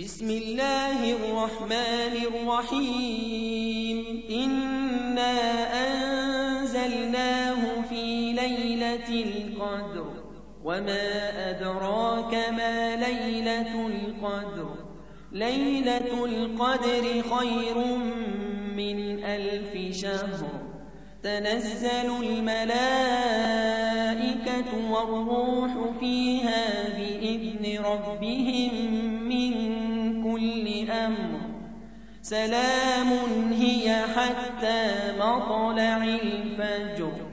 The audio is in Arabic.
بسم الله الرحمن الرحيم إنا أنزلناه في ليلة القدر وما أدراك ما ليلة القدر ليلة القدر خير من 1000 شهر تنزل الملائكة والروح فيها بإذن ربهم من كل أمر سلام هي حتى مطلع الفجر